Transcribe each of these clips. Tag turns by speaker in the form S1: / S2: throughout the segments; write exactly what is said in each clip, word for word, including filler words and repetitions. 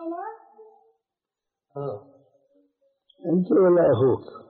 S1: أنت ولا أخوك؟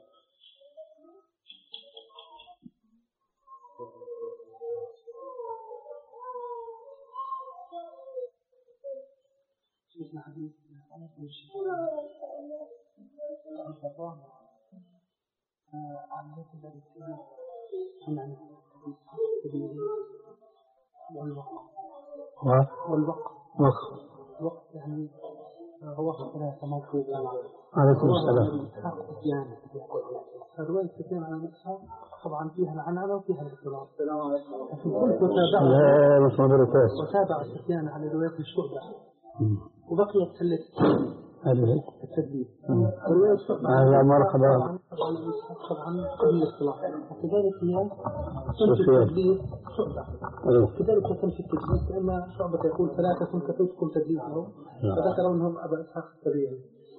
S2: والوقت
S1: وقت
S2: يعني هو ثلاثة موجود
S1: عليكم السلام.
S2: يعني رواية سفيان عن إسحاق طبعا فيها العنعنة وفيها الاختلاط. السلام عليكم. وتابع سفيان على رواية الشعبة وبقيت سلة التدليس.
S1: هذا مرحبا.
S2: طبعا طبعا قبل الاختلاط وكذلك هي سنة التدليس شعبة. كذلك سنة التدليس لأن شعبة يقول ثلاثة كتبتكم تدليسهم فذكروا أنهم أبا إسحاق السبيعي.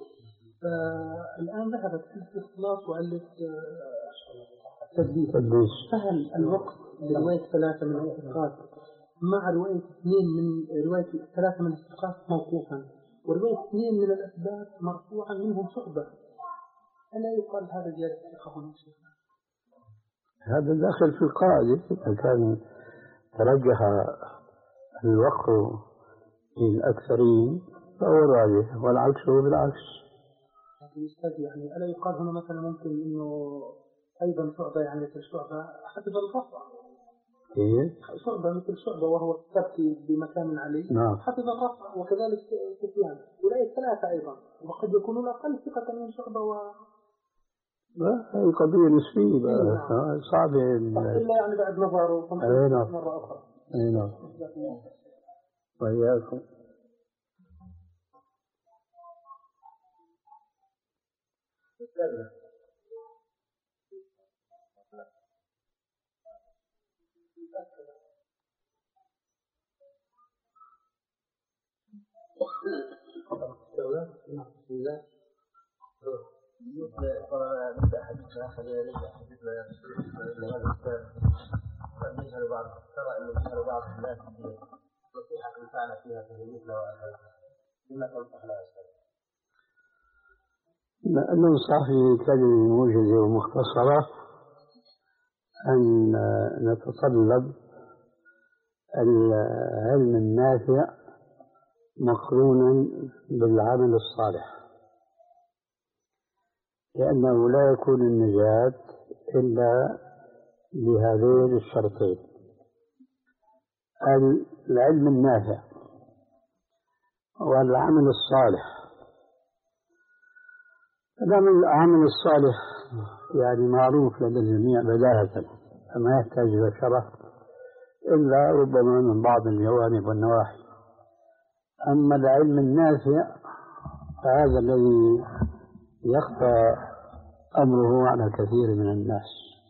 S2: الآن ذهبت الاختلاط وعلة التدليس. فهل الوقت لرواية ثلاثة من الثقات مع رواية اثنين من رواية ثلاثة من الثقات موقوفا ورواية اثنين من الأثبات مرفوعا منهم شعبة ألا يقال هذا زيادة ثقة هنا شيخنا؟
S1: هذا داخل في القاعدة. إذا كان ترجح الوقت للأكثرين فهو الراجح والعكس هو بالعكس.
S2: يعني ألا يقال هنا مثلا ممكن إنه أيضا شعبة يعني مثل شعبة حسب الرفع
S1: إيه؟
S2: شعبة مثل شعبة وهو الثبت بمكان عليه
S1: نعم.
S2: حسب الرفع وكذلك سفيان أولئك ثلاثة أيضا وقد يكونون أقل ثقة من شعبة و
S1: هذه قضية نسبية بقى صعبة
S2: إلا يعني بعد نظر مرة أخرى.
S1: أي نعم. وإياكم.
S3: نبدأ حديثنا خلينا نبدأ حديثنا يا شيخ لهذا الكتاب نجهل بعض ترى إنه يجهل بعض الناس بالنصيحة اللي فعل فيها في مثل وهذا لما تنصح لها أستاذ؟
S1: ننصح في كلمة موجزة ومختصرة أن نتطلب العلم النافع مقرونا بالعمل الصالح لأنه لا يكون النجاة إلا بهذين الشرطين: العلم النافع والعمل الصالح. العمل الصالح يعني معروف لدى الجميع بداهة فما يحتاج إلى شرح إلا ربما من بعض الجوانب والنواحي. أما العلم النافع فهذا الذي يخفى أمره على كثير من الناس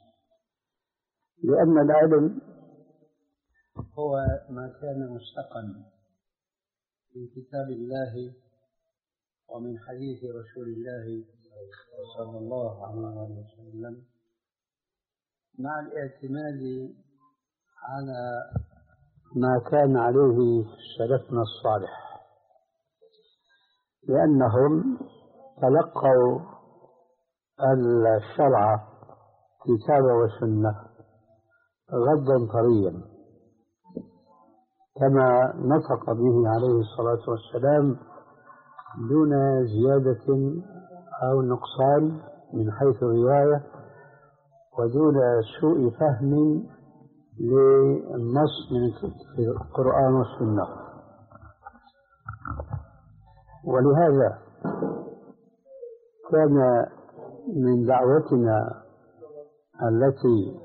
S1: لأن العلم هو ما كان مشتقا من كتاب الله ومن حديث رسول الله صلى الله عليه وسلم مع الاعتماد على ما كان عليه سلفنا الصالح لأنهم تلقوا الشرع كتاب وسنة غدا طريا كما نطق به عليه الصلاة والسلام دون زيادة أو نقصان من حيث الرواية ودون سوء فهم للنص من القرآن والسنة. ولهذا كان من دعوتنا التي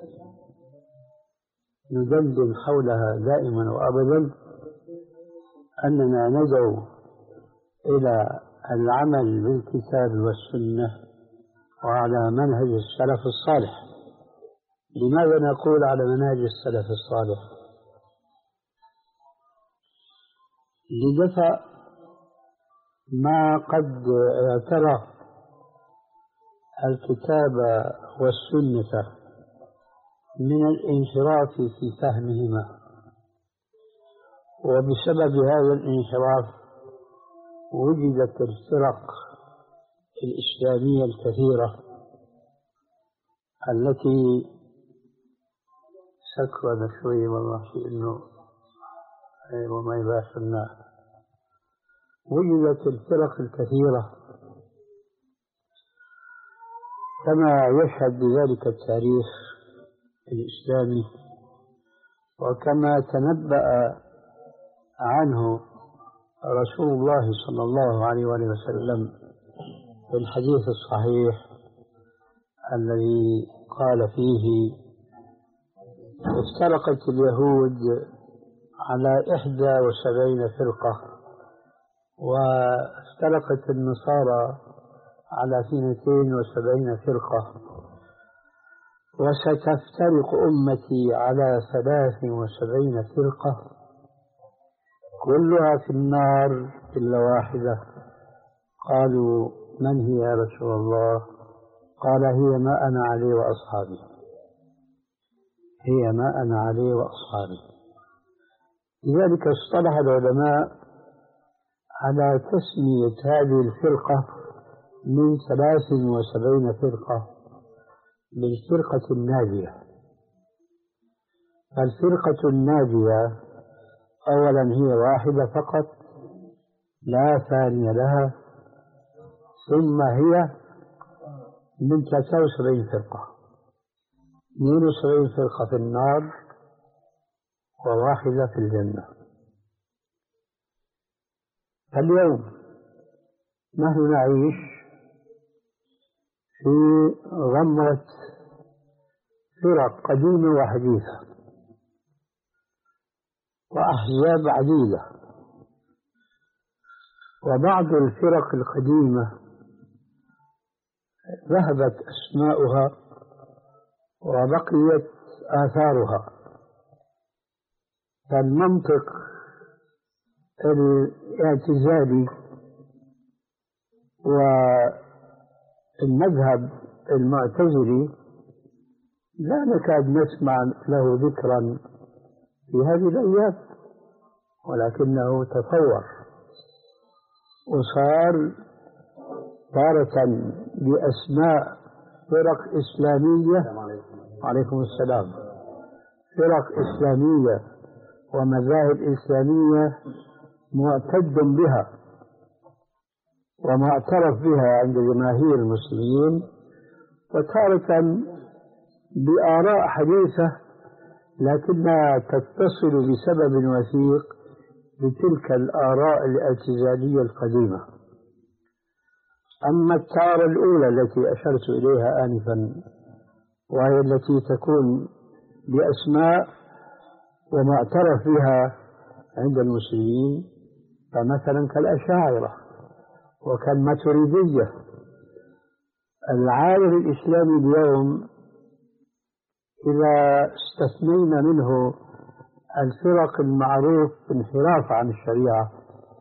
S1: ندندن حولها دائما وأبدا أننا ندعو إلى العمل بالكتاب والسنة وعلى منهج السلف الصالح. لماذا نقول على منهج السلف الصالح؟ لدفع ما قد اعترى الكتاب والسنة من الانحراف في فهمهما، وبسبب هذا الانحراف وجدت الفرق الإسلامية الكثيرة التي سكرنا شوي والله في إنه وما يباشرنا. وجدت الفرق الكثيرة كما يشهد بذلك التاريخ الإسلامي، وكما تنبأ عنه رسول الله صلى الله عليه وسلم في الحديث الصحيح الذي قال فيه: افترقت اليهود على إحدى وسبعين فرقة، وافترقت النصارى على اثنتين وسبعين فرقة، وستفترق أمتي على ثلاث وسبعين فرقة كلها في النار إلا واحدة. قالوا: من هي يا رسول الله؟ قال: هي ما أنا عليه وأصحابي، هي ما أنا عليه وأصحابي. لذلك اصطلح العلماء على تسمية هذه الفرقة من ثلاث وسبعين فرقة بالفرقة الناجية. فالفرقة الناجية أولا هي واحدة فقط لا ثاني لها، ثم هي من ثلاثة وسبعين فرقة، اثنين وسبعين فرقة في النار وواحدة في الجنة. فاليوم نحن نعيش في غمرة فرق قديمة وحديثة وأحزاب عديدة، وبعض الفرق القديمة ذهبت أسماؤها وبقيت آثارها. فالمنطق الاعتزالي والمذهب المعتزلي لا نكاد نسمع له ذكرا في هذه الأيام، ولكنه تطور وصار تارة بأسماء فرق إسلامية، عليكم السلام، فرق إسلامية ومذاهب إسلامية معتد بها ومعترف بها عند جماهير المسلمين، وتارة بآراء حديثة لكنها تتصل بسبب وثيق بتلك الآراء الاعتزالية القديمة. أما التارة الأولى التي أشرت إليها آنفا، وهي التي تكون بأسماء ومعترف بها عند المسلمين، فمثلا كالأشاعرة وكالماتريدية. العالم الإسلامي اليوم إذا استثنينا منه الفرق المعروف انحراف عن الشريعة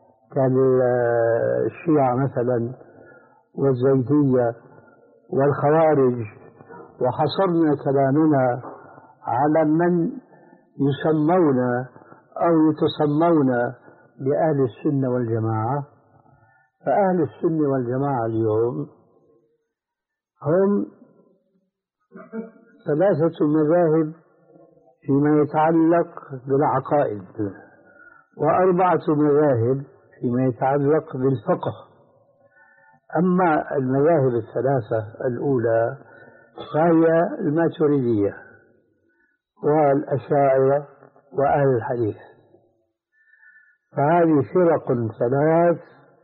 S1: كالشيعة مثلا والزيدية والخوارج، وحصرنا كلامنا على من يسمون أو يتسمون بأهل السنة والجماعة، فأهل السنة والجماعة اليوم هم ثلاثة مذاهب فيما يتعلق بالعقائد، وأربعة مذاهب فيما يتعلق بالفقه. أما المذاهب الثلاثة الأولى فهي الماتريدية والأشاعرة وأهل الحديث، فهذه فرق ثلاث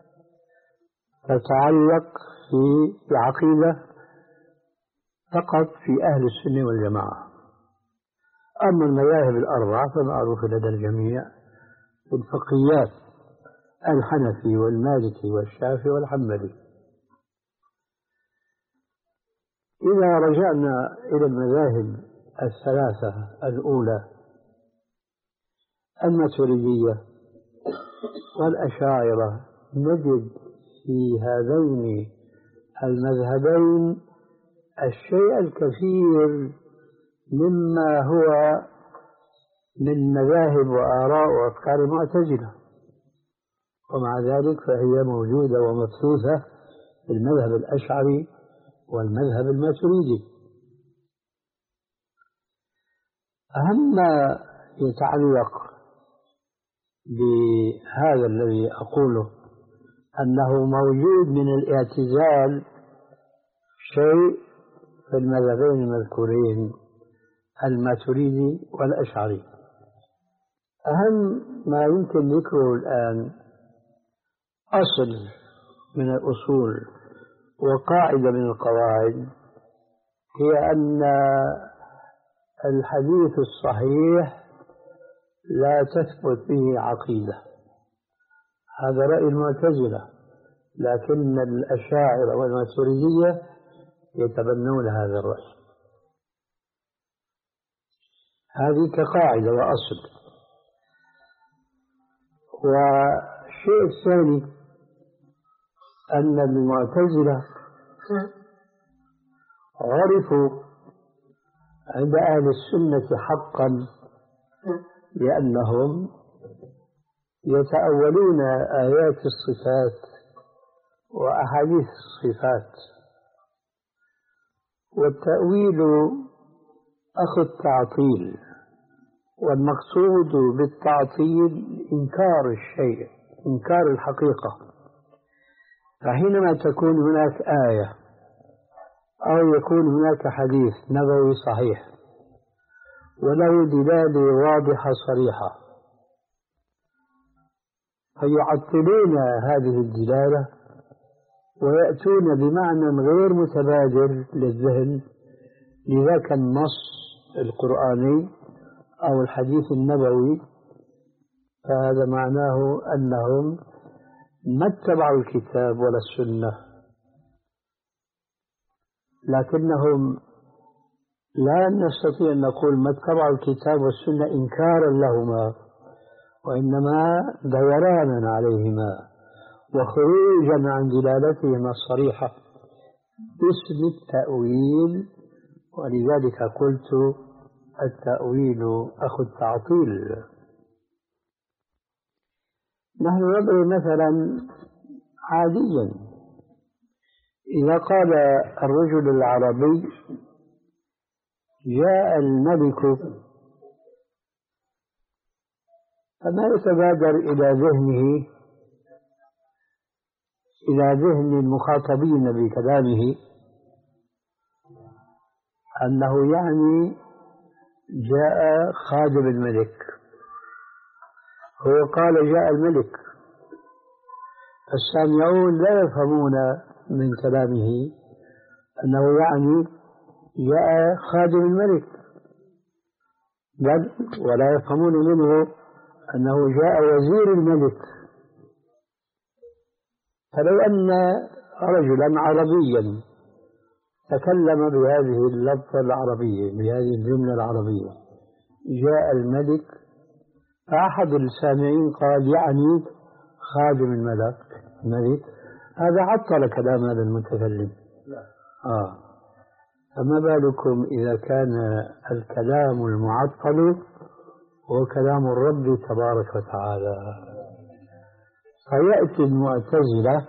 S1: تتعلق في العقيدة فقط في أهل السنة والجماعة. أما المذاهب الأربعة فمعروفة لدى الجميع في الفقهيات: الحنفي والمالكي والشافعي والحنبلي. إذا رجعنا إلى المذاهب الثلاثة الأولى الماتريدية والأشاعرة، نجد في هذين المذهبين الشيء الكثير مما هو من مذاهب وآراء وأفكار المعتزلة. ومع ذلك فهي موجودة ومبثوثة في المذهب الأشعري والمذهب الماتريدي. أهم ما يتعلق بهذا الذي أقوله أنه موجود من الاعتزال شيء في المذهبين المذكورين الماتريدي والأشعري. أهم ما يمكن ذكره الآن أصل من الأصول وقاعدة من القواعد، هي أن الحديث الصحيح لا تثبت به عقيدة. هذا رأي المعتزلة، لكن الأشاعرة والماتريدية يتبنون هذا الرأي. هذه كقاعدة وأصل. والشيء الثاني أن المعتزلة عرفوا عند أهل السنة حقا لأنهم يتأولون آيات الصفات وأحاديث الصفات، والتأويل أخو التعطيل، والمقصود بالتعطيل إنكار الشيء، إنكار الحقيقة. فحينما تكون هناك آية أو يكون هناك حديث نبوي صحيح وله دلالة واضحة صريحة، فيعطلون هذه الدلالة ويأتون بمعنى غير متبادر للذهن لذاك النص القرآني أو الحديث النبوي. فهذا معناه أنهم ما اتبعوا الكتاب ولا السنة، لكنهم لا نستطيع أن نقول ما اتبعوا الكتاب والسنة إنكارا لهما، وإنما ديرانا عليهما وخروجا عن دلالتهما الصريحة باسم التأويل. ولذلك قلت التأويل أخو التعطيل. نحن نضرب مثلا عاديا، إذا قال الرجل العربي جاء الملك، فما يتبادر إلى ذهنه إلى ذهن المخاطبين بكلامه أنه يعني جاء خادم الملك. هو قال جاء الملك، السامعون لا يفهمون من كلامه أنه يعني جاء خادم الملك، بل ولا يفهمون منه أنه جاء وزير الملك. فلو أن رجلا عربيا تكلم بهذه اللفظة العربية، بهذه الجملة العربية، جاء الملك، فأحد السامعين قال يعني خادم الملك الملك، هذا عطل كلام هذا المتكلم. آه. فما بالكم إذا كان الكلام المعطل هو كلام الرب تبارك وتعالى. فيأتي المعتزلة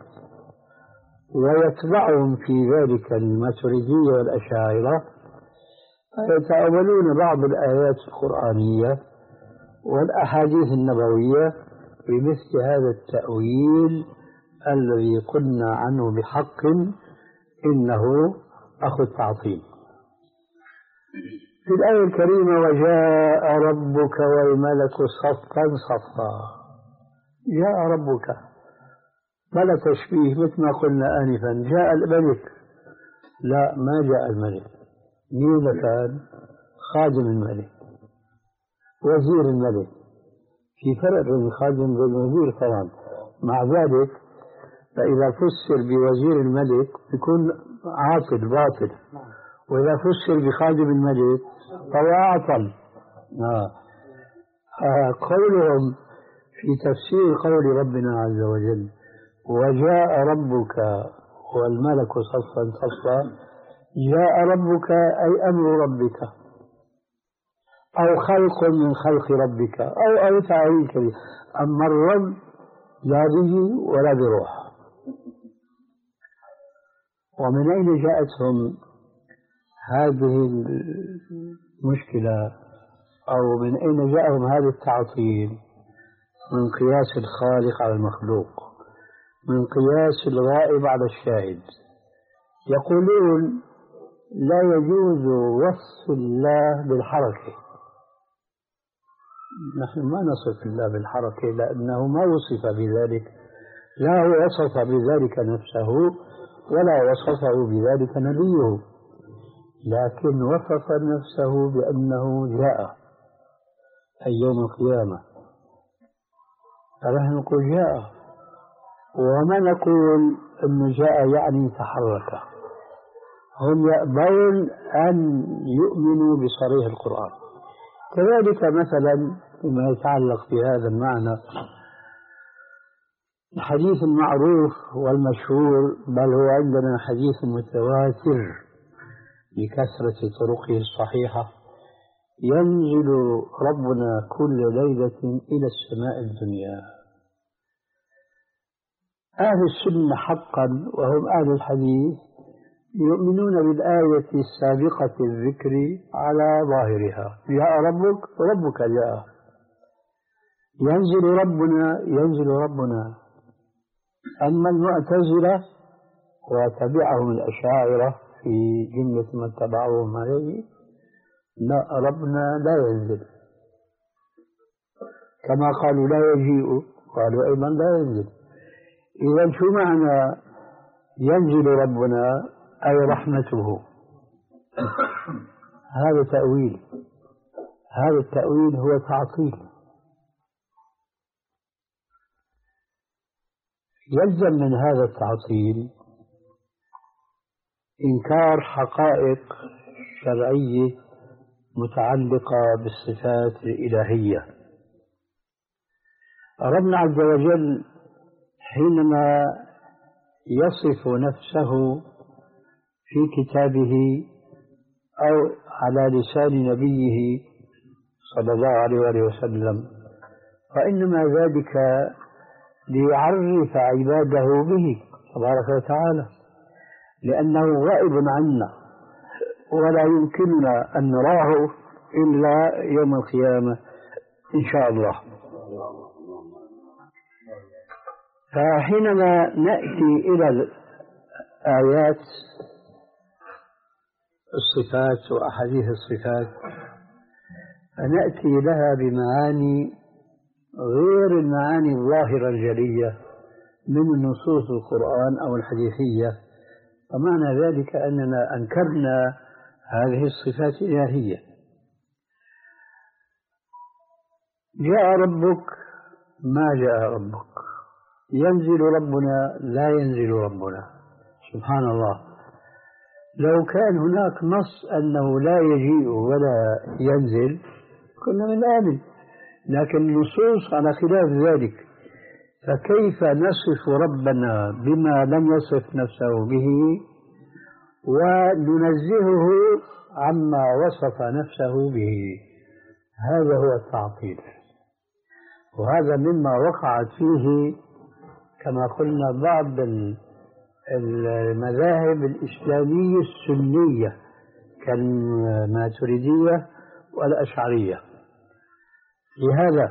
S1: ويتبعهم في ذلك الماتريدية والأشاعرة، فيتأولون بعض الآيات القرآنية والأحاديث النبوية بمثل هذا التأويل الذي قلنا عنه بحق إنه أخو التعطيل. في الآية الكريمة وجاء ربك والملك صفا صفا، جاء ربك بلا تشبيه مثل ما قلنا آنفا، جاء الملك، لا ما جاء الملك. مين كان؟ خادم الملك، وزير الملك. في فرق بين الخادم والوزير طبعا. مع ذلك فإذا فسر بوزير الملك يكون عاطل باطل، وإذا فسر بخادم الملك فهو أعطل. آه. آه. قولهم في تفسير قول ربنا عز وجل وجاء ربك والملك صفا صفا، جاء ربك أي أمر ربك أو خلق من خلق ربك أو أو تعالى كريم. أما الرب لا بيجي ولا بيروح. ومن أين جاءتهم هذه المشكلة أو من أين جاءهم هذا التعطيل؟ من قياس الخالق على المخلوق، من قياس الغائب على الشاهد. يقولون لا يجوز وصف الله بالحركة. نحن ما نصف الله بالحركة لأنه ما وصف بذلك، لا هو وصف بذلك نفسه ولا وصفه بذلك نبيه، لكن وصف نفسه بأنه جاء أي يوم القيامة، فنحن نقول جاء، وما نقول أنه جاء يعني تحرك. هم يأبون أن يؤمنوا بصريح القرآن. كذلك مثلا فيما يتعلق بهذا المعنى الحديث المعروف والمشهور، بل هو عندنا حديث متواتر بكثرة طرقه الصحيحة: ينزل ربنا كل ليلة إلى السماء الدنيا. أهل السنة حقا وهم أهل الحديث يؤمنون بالآية السابقة الذكر على ظاهرها: جاء ربك ربك جاء، ينزل ربنا ينزل ربنا. أما المعتزلة وتبعهم الأشاعرة في جملة من تبعهم عليه: لا، ربنا لا ينزل، كما قالوا لا يجيء قالوا أيضا لا ينزل. إذا شو معنى ينزل ربنا؟ أي رحمته. هذا تأويل، هذا التأويل هو تعطيل. يلزم من هذا التعطيل إنكار حقائق شرعية متعلقة بالصفات الإلهية. ربنا عز وجل حينما يصف نفسه في كتابه أو على لسان نبيه صلى الله عليه وسلم، فإنما ذلك ليعرف عباده به تبارك وتعالى، لأنه غائب عنا ولا يمكننا أن نراه إلا يوم القيامة إن شاء الله. فحينما نأتي إلى الآيات الصفات وأحاديث الصفات فنأتي لها بمعاني غير المعاني الظاهرة الجلية من نصوص القرآن أو الحديثية، ومعنى ذلك أننا أنكرنا هذه الصفات الإلهية. جاء ربك، ما جاء ربك. ينزل ربنا، لا ينزل ربنا. سبحان الله، لو كان هناك نص أنه لا يجيء ولا ينزل كنا من آمن، لكن النصوص على خلاف ذلك. فكيف نصف ربنا بما لم يصف نفسه به وننزهه عما وصف نفسه به؟ هذا هو التعطيل، وهذا مما وقعت فيه كما قلنا بعض المذاهب الإسلامية السنية كالماتريدية والأشعرية. لهذا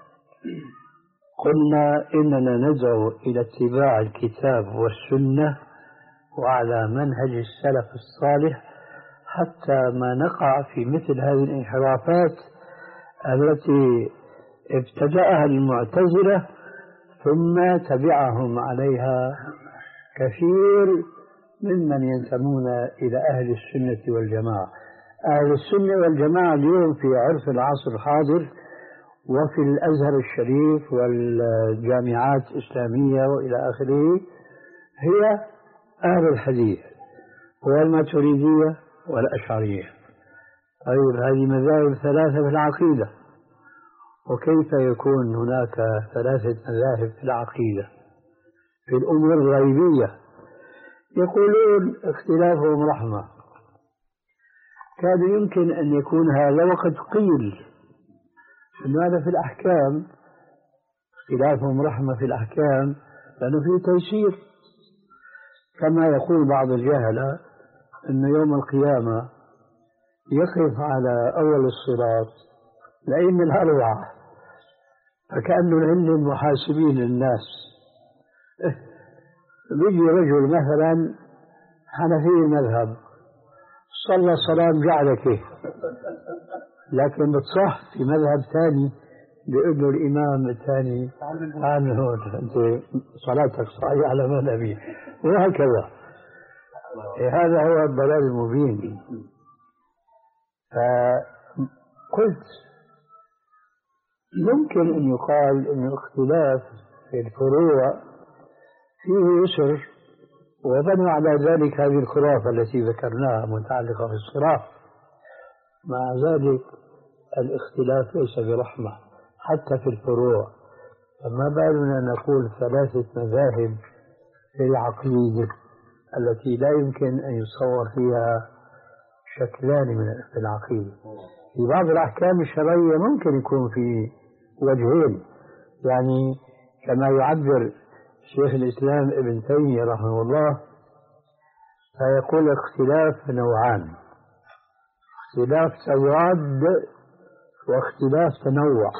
S1: قلنا إننا ندعو إلى اتباع الكتاب والسنة وعلى منهج السلف الصالح حتى ما نقع في مثل هذه الانحرافات التي ابتدأها المعتزلة ثم تبعهم عليها كثير ممن ينتمون إلى أهل السنة والجماعة. أهل السنة والجماعة اليوم في عرف العصر الحاضر وفي الأزهر الشريف والجامعات الإسلامية وإلى آخره هي أهل الحديث والماتريدية والأشعرية. طيب، هذه مذاهب ثلاثة في العقيدة، وكيف يكون هناك ثلاثة مذاهب في العقيدة في الأمور الغيبية؟ يقولون اختلافهم رحمة. كان يمكن أن يكون هذا وقد قيل أن هذا في الأحكام اختلافهم رحمة في الأحكام لأنه فيه تيسير. كما يقول بعض الجهلة أن يوم القيامة يقف على أول الصراط الأئمة الأربعة فكأنه هن محاسبين الناس. بيجي رجل مثلا حنفي المذهب صلى صلاة جعلك، لكن بتصح في مذهب ثاني بيقول له الإمام الثاني تعال من هون أنت صلاتك صحيحة على مذهبي، وهكذا. هذا هو الضلال المبين. فقلت يمكن أن يقال أن الاختلاف في الفروع فيه يسر، وبنوا على ذلك هذه الخرافة التي ذكرناها متعلقة بالصراط. مع ذلك الاختلاف ليس برحمة حتى في الفروع، فما بالنا نقول ثلاثة مذاهب في العقيدة التي لا يمكن أن يصور فيها شكلان من العقيدة. في بعض الأحكام الشرعية ممكن يكون في وجهين، يعني كما يعبر شيخ الإسلام ابن تيمية رحمه الله فيقول اختلاف نوعان: اختلاف تضاد واختلاف تنوع.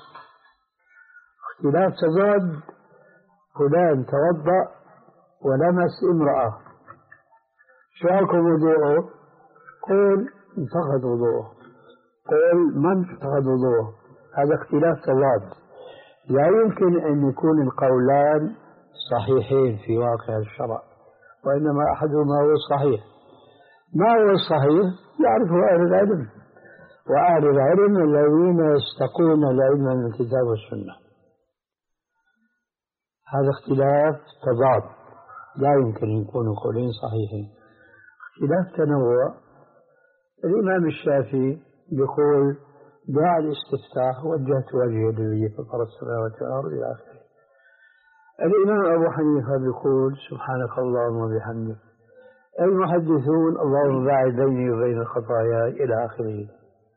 S1: اختلاف تضاد فلان توضأ ولمس امرأة، شو حكم وضوءه؟ قل انتقض وضوءه، قل ما انتقض وضوءه. هذا اختلاف تضاد، لا يمكن أن يكون القولان صحيحين في واقع الشرع، وإنما أحدهما هو الصحيح. ما هو الصحيح؟ يعرفه أهل العلم، وأهل العلم الذين يستقون العلم من الكتاب والسنة. هذا اختلاف تضاد، لا يمكن أن يكونوا قولين صحيحين. اختلاف تنوع، الإمام الشافعي يقول دعاء الاستفتاح وجهت وجهي للذي فطر السماوات والأرض إلى آخره. الإمام أبو حنيفة يقول سبحانك اللهم وبحمدك. المحدثون اللهم باعد بيني وبين الخطايا إلى آخره.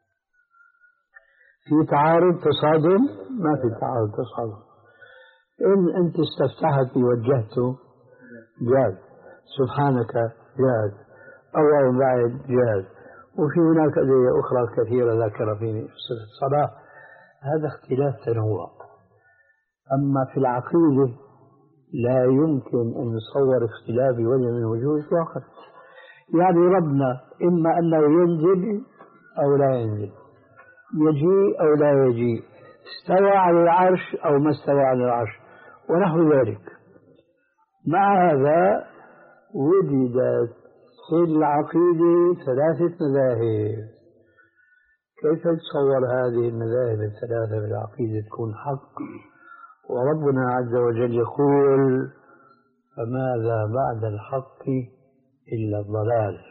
S1: في تعارض تصادم؟ ما في تعارض تصادم. إن أنت استفتحت وجهته جاز، سبحانك جاز، اللهم باعد جاز، وفي هناك أدعية أخرى كثيرة ذكر في الصلاة. هذا اختلاف تنوع. أما في العقيدة لا يمكن أن يصور اختلاف وجه من وجوه الواقع. يعني ربنا إما أنه ينزل أو لا ينزل، يجيء أو لا يجيء، استوى على العرش أو ما استوى على العرش، ونحو ذلك. مع هذا وجدت في العقيدة ثلاثة مذاهب. كيف تصور هذه المذاهب الثلاثة في العقيدة تكون حق، وربنا عز وجل يقول فماذا بعد الحق إلا الضلال؟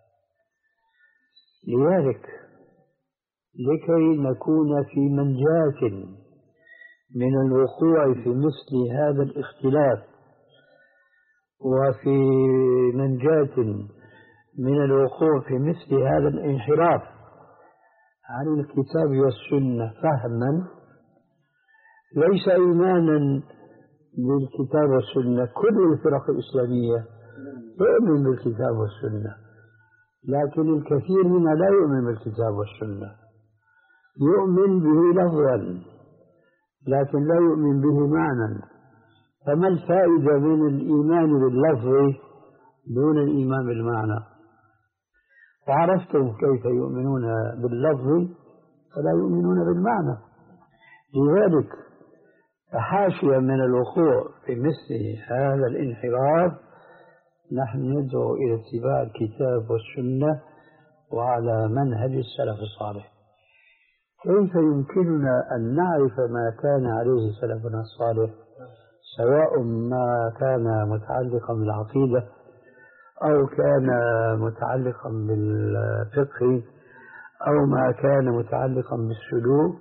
S1: لذلك لكي نكون في منجاة من الوقوع في مثل هذا الاختلاف، وفي منجاة من الوقوع في مثل هذا الانحراف عن الكتاب والسنة فهما، ليس إيمانا بالكتاب والسنة. كل الفرق الإسلامية تؤمن بالكتاب والسنة، لكن الكثير منها لا يؤمن بالكتاب والسنة، يؤمن به لفظا لكن لا يؤمن به معنى. فما الفائدة من الإيمان باللفظ دون الإيمان بالمعنى؟ وعرفتم كيف يؤمنون باللفظ فلا يؤمنون بالمعنى. لذلك فحاشية من الوقوع في مثل هذا الانحراف نحن ندعو إلى اتباع الكتاب والسنة وعلى منهج السلف الصالح. كيف يمكننا أن نعرف ما كان عليه سلفنا الصالح، سواء ما كان متعلقا بالعقيدة أو كان متعلقا بالفقه أو ما كان متعلقا بالسلوك؟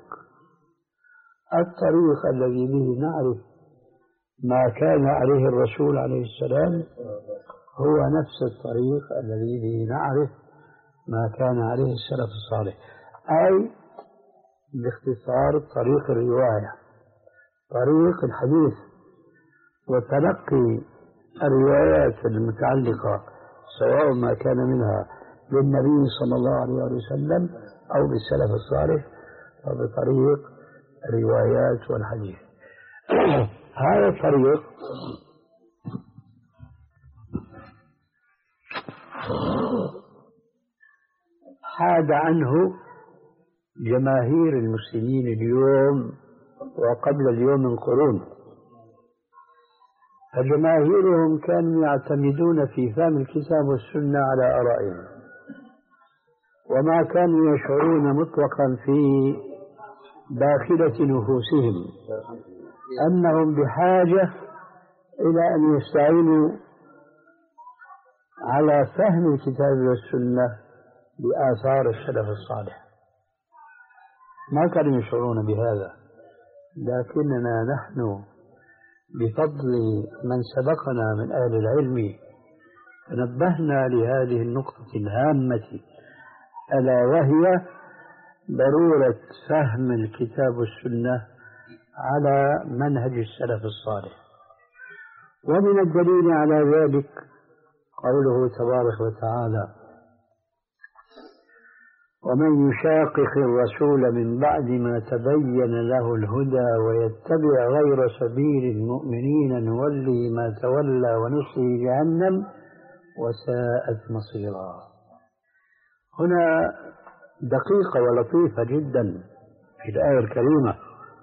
S1: الطريق الذي به نعرف ما كان عليه الرسول عليه السلام هو نفس الطريق الذي به نعرف ما كان عليه السلف الصالح، أي باختصار طريق الرواية، طريق الحديث وتلقي الروايات المتعلقة سواء ما كان منها للنبي صلى الله عليه وسلم أو بالسلف الصالح فبطريق الروايات والحديث. هذا الطريق حاد عنه جماهير المسلمين اليوم وقبل اليوم من قرون، فجماهيرهم كانوا يعتمدون في فهم الكتاب والسنة على آرائهم، وما كانوا يشعرون مطلقا في داخلة نفوسهم أنهم بحاجة إلى أن يستعينوا على فهم الكتاب والسنة بآثار السلف الصالح. ما كانوا يشعرون بهذا، لكننا نحن بفضل من سبقنا من أهل العلم تنبهنا لهذه النقطة الهامة، ألا وهي ضرورة فهم الكتاب والسنة على منهج السلف الصالح. ومن الدليل على ذلك قوله تبارك وتعالى: ومن يشاقق الرسول من بعد ما تبين له الهدى ويتبع غير سبيل المؤمنين نوله ما تولى ونصله جهنم وساءت مصيرا. هنا دقيقة ولطيفة جدا في الآية الكريمة.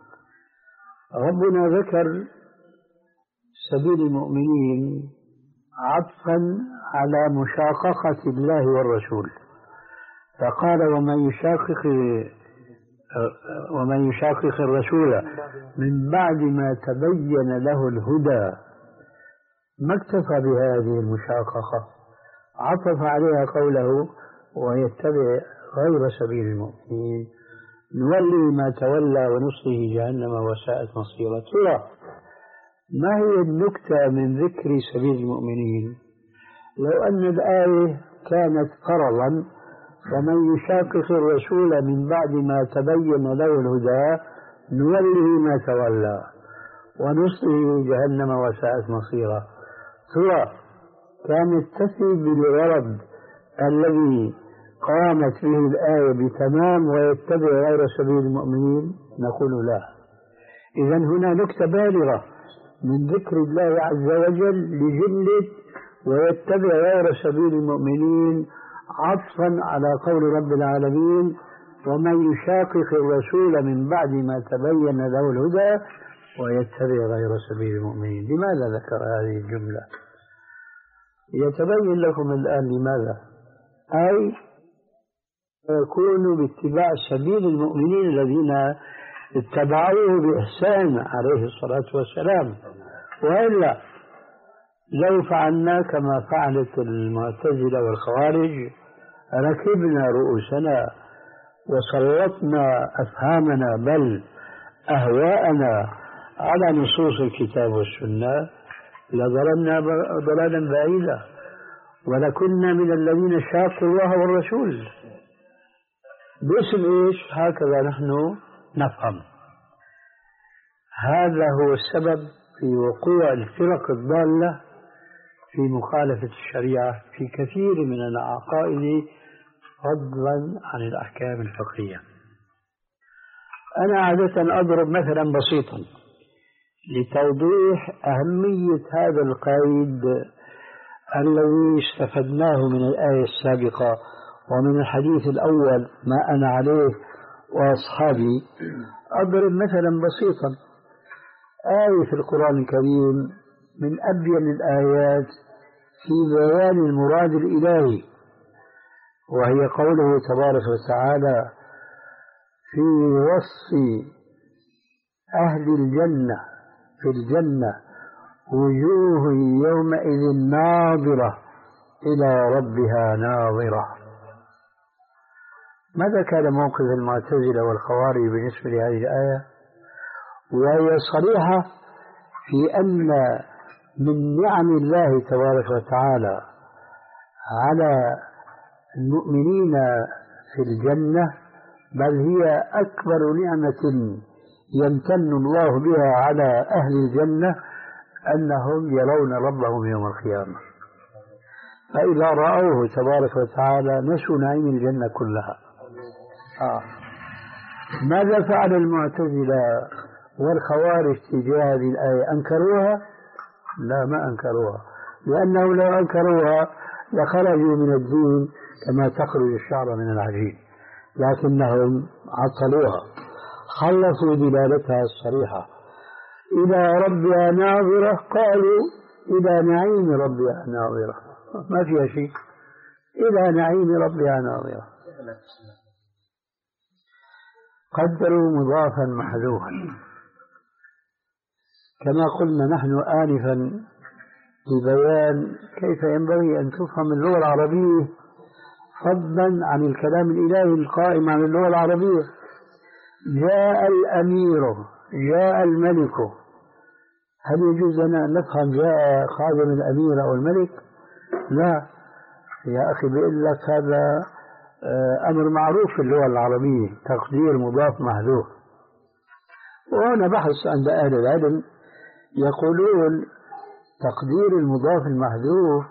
S1: ربنا ذكر سبيل المؤمنين عطفا على مشاققة الله والرسول، فقال: ومن يشاقق ومن يشاقق الرسول من بعد ما تبين له الهدى. ما اكتفى بهذه المشاققة، عطف عليها قوله: ويتبع غير سبيل المؤمنين نولي ما تولى ونصله جهنم وساءت مصيرا. ترى ما هي النكتة من ذكر سبيل المؤمنين؟ لو أن الآية كانت فرضا: ومن يشاقق الرسول من بعد ما تبين له الهدى نوله ما تولى ونصله جهنم وساءت مصيرا، ترى كانت تفي بالغرض الذي قامت به الآية بتمام ويتبع غير سبيل المؤمنين؟ نقول لا. إذن هنا نكتة بالغة من ذكر الله عز وجل لجملة ويتبع غير سبيل المؤمنين عطفا على قول رب العالمين: ومن يشاقق الرسول من بعد ما تبين له الهدى ويتبع غير سبيل المؤمنين. لماذا ذكر هذه الجملة؟ يتبين لكم الآن لماذا، أي يكون باتباع سبيل المؤمنين الذين اتبعوه بإحسان عليه الصلاة والسلام. وإلا لو فعلنا كما فعلت المعتزلة والخوارج ركبنا رؤوسنا وسلطنا أفهامنا بل أهواءنا على نصوص الكتاب والسنة لضللنا ضلالا بعيدا ولكنا من الذين شاقوا الله والرسول. باسم إيش؟ هكذا نحن نفهم. هذا هو السبب في وقوع الفرق الضالة في مخالفة الشريعة في كثير من العقائد فضلا عن الأحكام الفقهية. أنا عادة أضرب مثلا بسيطا لتوضيح أهمية هذا القيد الذي استفدناه من الآية السابقة ومن الحديث الأول ما أنا عليه وأصحابي. أضرب مثلا بسيطا آية في القرآن الكريم من أبين الآيات في بيان المراد الإلهي، وهي قوله تبارك وتعالى في وصف أهل الجنة في الجنة: وجوه يومئذ ناظرة إلى ربها ناظرة. ماذا كان موقف المعتزلة والخوارج بالنسبة لهذه الآية؟ وهي صريحة في أن من نعم الله تبارك وتعالى على المؤمنين في الجنة، بل هي أكبر نعمة يمتن الله بها على أهل الجنة أنهم يرون ربهم يوم القيامة، فإذا رأوه تبارك وتعالى نسوا نعيم الجنة كلها. آه. ماذا فعل المعتزلة والخوارج تجاه هذه الآية؟ أنكروها؟ لا، ما أنكروها، لأنه لو أنكروها لخرجوا من الدين كما تخرج الشعر من العجين، لكنهم عطلوها، خلصوا دلالتها الصريحة. إلى ربها ناظرة، قالوا إلى نعيم ربها ناظرة، ما فيها شيء، إلى نعيم ربها ناظرة. قدروا مضافا محذوفا، كما قلنا نحن آنفا لبيان كيف ينبغي أن تفهم اللغة العربية فضلا عن الكلام الإلهي القائم على اللغة العربية. جاء الأمير، جاء الملك، هل يجوز لنا أن نفهم جاء خادم الأمير أو الملك؟ لا يا أخي، بيقول لك هذا أمر معروف في اللغة العربية، تقدير مضاف محذوف. وهنا بحث عند أهل العلم يقولون تقدير المضاف المحذوف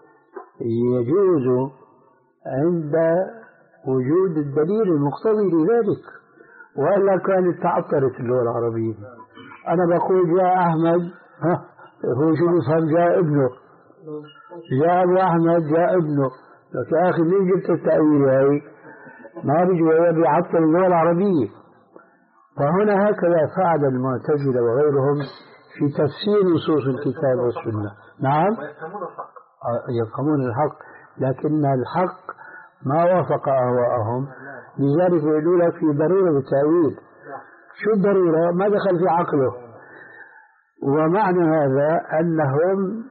S1: يجوز عند وجود الدليل المقتضي لذلك، وإلا كانت تعطلت اللغة العربية. أنا بقول جاء أحمد، ها هو شو بفهم؟ جاء ابنه، جاء أبو أحمد، جاء ابنه. لك يا أخي مين جبت التأويل هاي؟ ما بيجي بيعطل اللغة العربية. فهنا هكذا فعل المعتزلة وغيرهم في تفسير نصوص الكتاب والسنة. نعم يفهمون الحق، لكن الحق ما وافق أهواءهم، لذلك يقولون لك في ضرورة التأويل. شو الضرورة؟ ما دخل في عقله. ومعنى هذا أنهم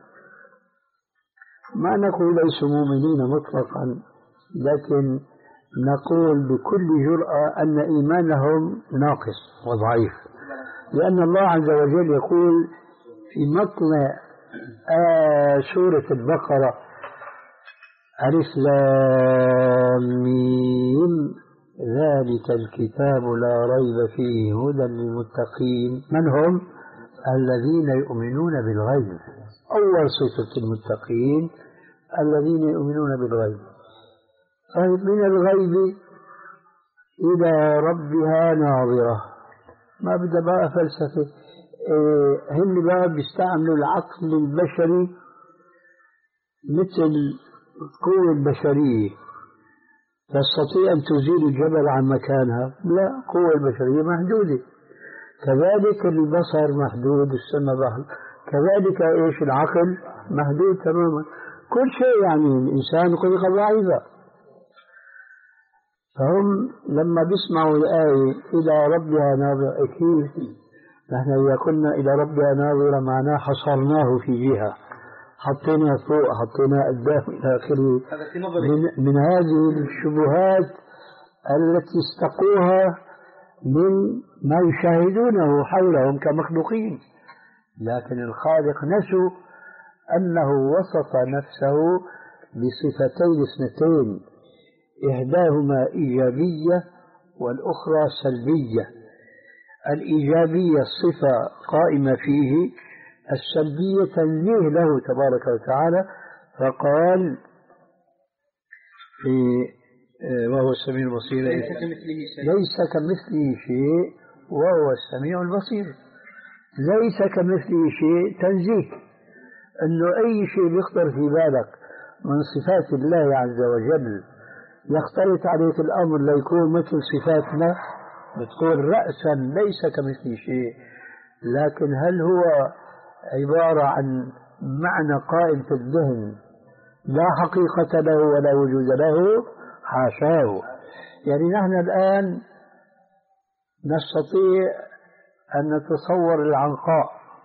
S1: ما نقول ليسوا مؤمنين مطلقا، لكن نقول بكل جرأة أن إيمانهم ناقص وضعيف، لأن الله عز وجل يقول في مطلع آه سورة البقرة: ألف لام ميم ذلك الكتاب لا ريب فيه هدى للمتقين. من هم؟ الذين يؤمنون بالغيب. أول صفة المتقين الذين يؤمنون بالغيب. طيب من الغيب إلى ربها ناظرة، ما بدأ بقى فلسفة. إيه هم بقى بيستعملوا العقل البشري مثل القوة البشرية، تستطيع أن تزيل الجبل عن مكانها؟ لا، القوة البشرية محدودة. كذلك البصر محدود، السمع محدود، كذلك إيش العقل محدود تماما. كل شيء يعني الإنسان خلق ضعيفا. فهم لما بيسمعوا الآية إلى ربها ناظرة، أكيد نحن إذا قلنا إلى ربها ناظرة معناه حصرناه في جهة، حطينا فوق، حطينا قدام إلى آخره. من, من هذه الشبهات التي استقوها من ما يشاهدونه حولهم كمخلوقين. لكن الخالق نسوا أنه وصف نفسه بصفتين اثنتين، إحداهما إيجابية والأخرى سلبية. الإيجابية الصفة قائمة فيه، السلبية تنزيه له تبارك وتعالى، فقال في وهو السميع البصير ليس كمثله شيء، ليس كمثله شيء وهو السميع البصير. ليس كمثله شيء تنزيه، أنه أي شيء بيخطر في بالك من صفات الله عز وجل يختلط عليك الأمر ليكون مثل صفاتنا، بتقول رأسا ليس كمثله شيء. لكن هل هو عبارة عن معنى قائم في الذهن لا حقيقة له ولا وجود له؟ حاشاه. يعني نحن الآن نستطيع أن نتصور العنقاء.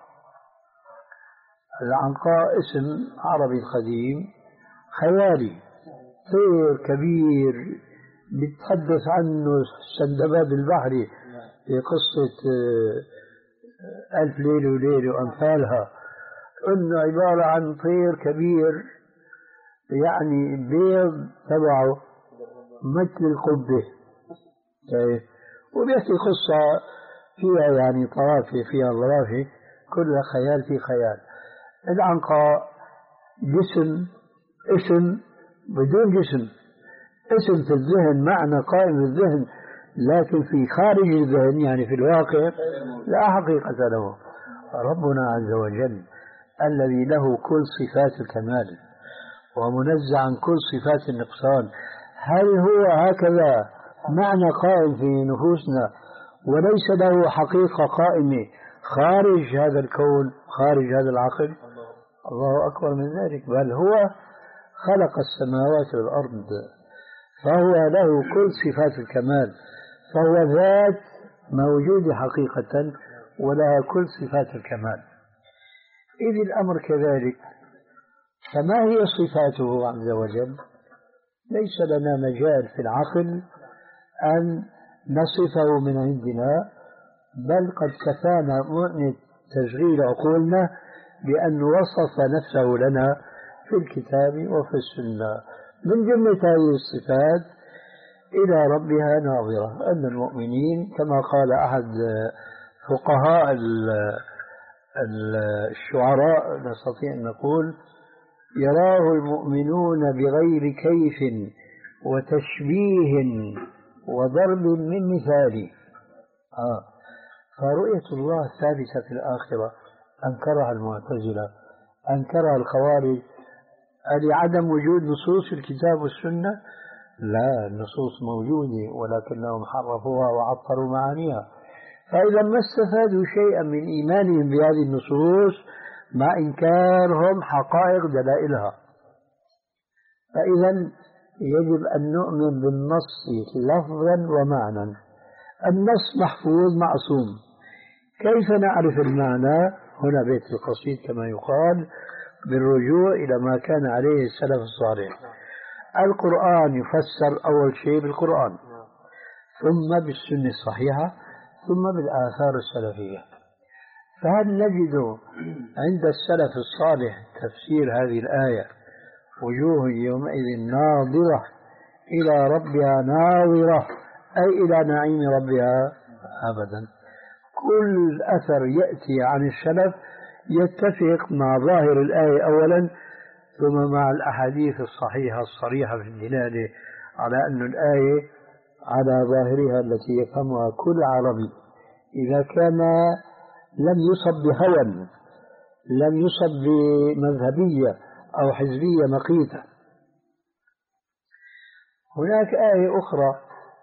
S1: العنقاء اسم عربي قديم خيالي، طير كبير بيتحدث عنه سندباد البحري في قصة ألف ليلة وليلة وأمثالها، أنه عبارة عن طير كبير يعني البيض تبعه مثل القبة. وبيحكي قصة فيها يعني طوافي فيها ظرافي، كلها خيال في خيال. العنقاء جسم، اسم بدون جسم، اسم في الذهن، معنى قائم في الذهن، لكن في خارج الذهن يعني في الواقع لا حقيقة له. ربنا عز وجل الذي له كل صفات الكمال ومنزع عن كل صفات النقصان، هل هو هكذا معنى قائم في نفوسنا وليس له حقيقة قائمة خارج هذا الكون خارج هذا العقل؟ الله أكبر من ذلك، بل هو خلق السماوات والأرض، فهو له كل صفات الكمال، فهو ذات موجود حقيقة ولها كل صفات الكمال. إذ الأمر كذلك، فما هي صفاته عز وجل؟ ليس لنا مجال في العقل أن نصفه من عندنا، بل قد كفانا من تشغيل عقولنا بأن وصف نفسه لنا في الكتاب وفي السنة. من جملة هذه الصفات إلى ربها ناظرة، أن المؤمنين كما قال أحد فقهاء الشعراء نستطيع أن نقول: يراه المؤمنون بغير كيف وتشبيه وضرب من مثال. آه. فرؤية الله ثابتة في الآخرة أنكرها المعتزلة، أنكرها الخوارج. لعدم وجود نصوص الكتاب والسنة؟ لا، النصوص موجودة ولكنهم حرفوها وعطروا معانيها. فإذا ما استفادوا شيئا من إيمانهم بهذه النصوص مع إنكارهم حقائق دلائلها. فإذا يجب أن نؤمن بالنص لفظا ومعنى. النص محفوظ معصوم، كيف نعرف المعنى؟ هنا بيت القصيد كما يقال، بالرجوع إلى ما كان عليه السلف الصالح. القرآن يفسر أول شيء بالقرآن، ثم بالسنة الصحيحة، ثم بالآثار السلفية. فهل نجد عند السلف الصالح تفسير هذه الآية: وجوه يومئذ ناظرة إلى ربها ناظرة، أي إلى نعيم ربها؟ أبدا. كل أثر يأتي عن السلف يتفق مع ظاهر الآية أولا، ثم مع الأحاديث الصحيحة الصريحة في الدلالة على أن الآية على ظاهرها التي يفهمها كل عربي، إذا كان لم يصب بهوى، لم يصب بمذهبية أو حزبية مقيتة. هناك آية أخرى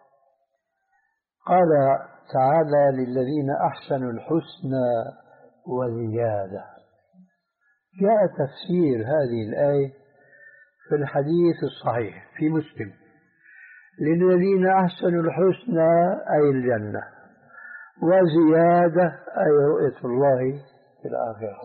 S1: قال تعالى: للذين أحسنوا الحسنى وزيادة. جاء تفسير هذه الآية في الحديث الصحيح في مسلم: للذين أحسنوا الحسنى أي الجنة، وزيادة أي رؤية الله في الآخرة.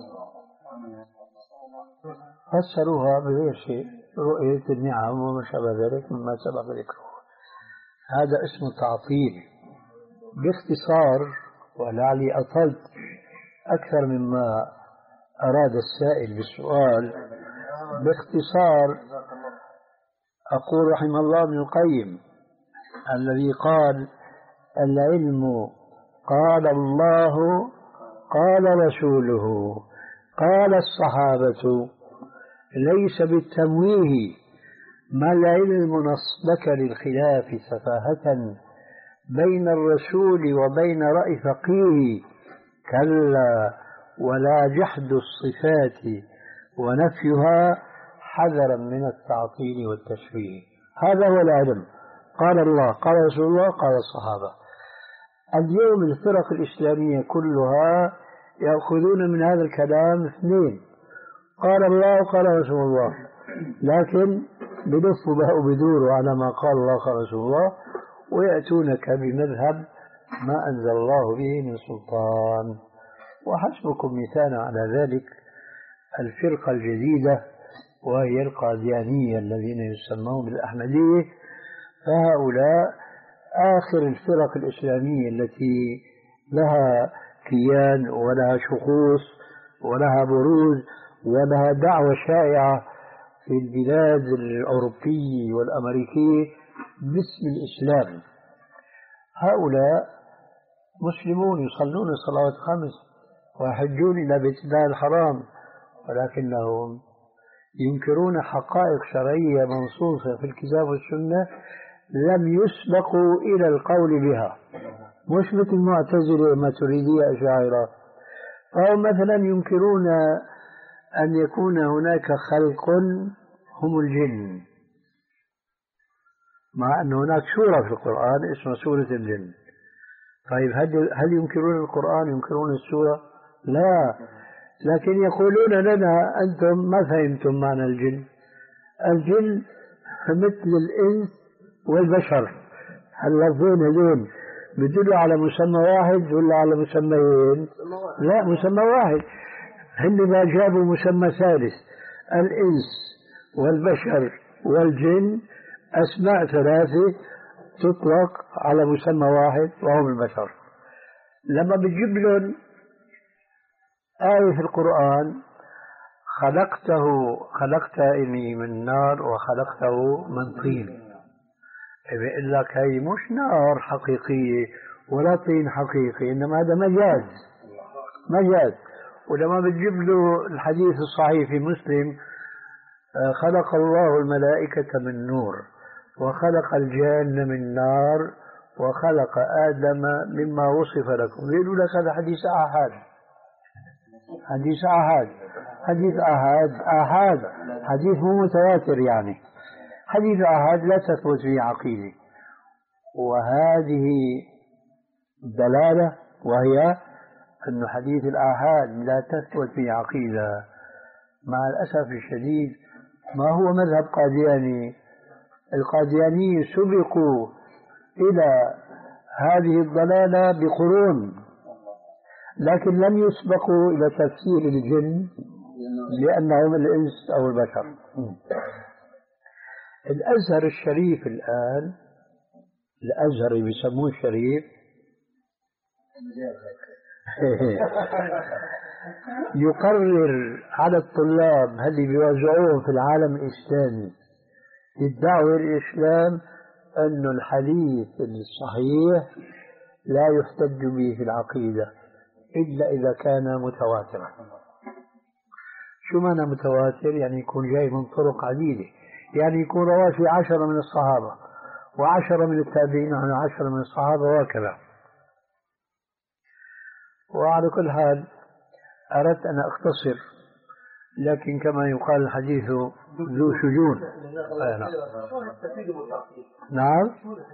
S1: فسروها بغير شيء، رؤية النعم وما شابه ذلك مما سبق ذكره. هذا اسمه تعطيل. باختصار، ولعلي أطلت أكثر مما أراد السائل بالسؤال، باختصار أقول رحم الله ابن القيم الذي قال: العلم قال الله قال رسوله قال الصحابة، ليس بالتمويه، ما العلم نصبك للخلاف سفاهة بين الرسول وبين رأي فقيه، كلا ولا جحد الصفات ونفيها حذرا من التعطيل والتشبيه. هذا هو العلم. قال الله قال رسول الله قال الصحابة. اليوم الفرق الإسلامية كلها يأخذون من هذا الكلام اثنين: قال الله وقال رسول الله، لكن بلفوا بقى وبدوروا على ما قال الله قال رسول الله، ويأتونك بمذهب ما أنزل الله به من سلطان. وحسبكم مثالا على ذلك الفرقة الجديدة، وهي القاديانية الذين يسمون بالأحمدية. فهؤلاء آخر الفرق الإسلامية التي لها كيان ولها شخوص ولها بروز ولها دعوة شائعة في البلاد الأوروبية والأمريكية باسم الإسلام. هؤلاء مسلمون يصلون الصلوات الخمس ويحجون إلى بيت الله الحرام، ولكنهم ينكرون حقائق شرعية منصوصة في الكتاب والسنة لم يسبقوا إلى القول بها، مش مثل المعتزلة الماتريدية أشاعرة. فهم مثلا ينكرون أن يكون هناك خلق هم الجن، مع أن هناك سورة في القرآن اسمها سورة الجن. طيب هل, هل ينكرون القرآن ينكرون السورة؟ لا، لكن يقولون لنا أنتم ما فهمتم معنى الجن. الجن مثل الإنس والبشر، اللفظين هذول بدلوا على مسمى واحد ولا على مسميين؟ لا، مسمى واحد. هن ما جابوا مسمى ثالث، الإنس والبشر والجن أسماء ثلاثة تطلق على مسمى واحد وهم البشر. لما بتجيب لهم آية في القرآن خلقته خلقتني من نار وخلقته من طين، بيقول لك هي مش نار حقيقية ولا طين حقيقي، إنما هذا مجاز مجاز. ولما بتجيب له الحديث الصحيح في مسلم خلق الله الملائكة من نور وخلق الجن من نار وخلق آدم مما وصف لكم، يقولوا لك هذا حديث آحاد، حديث آحاد حديث آحاد آحاد حديث مو متواتر، يعني حديث آحاد لا تثبت فيه عقيدة. وهذه دلالة، وهي أن حديث الآحاد لا تثبت فيه عقيدة. مع الأسف الشديد ما هو مذهب قادياني، القاديانيين سبقوا إلى هذه الضلالة بقرون، لكن لم يسبقوا إلى تفسير الجن لأنهم الإنس أو البشر. الأزهر الشريف الآن، الأزهر اللي بيسموه الشريف يقرر على الطلاب اللي بيوزعوهم في العالم الإسلامي يدعوا الإسلام أن الحديث الصحيح لا يحتج به في العقيدة إلا إذا كان متواترا. شو معنى متواتر؟ يعني يكون جاي من طرق عديدة، يعني يكون رواه في عشرة من الصحابة وعشرة من التابعين عن عشرة من الصحابة وكذا. وعلى كل حال أردت أن أختصر، لكن كما يقال الحديث ذو شجون. نعم نعم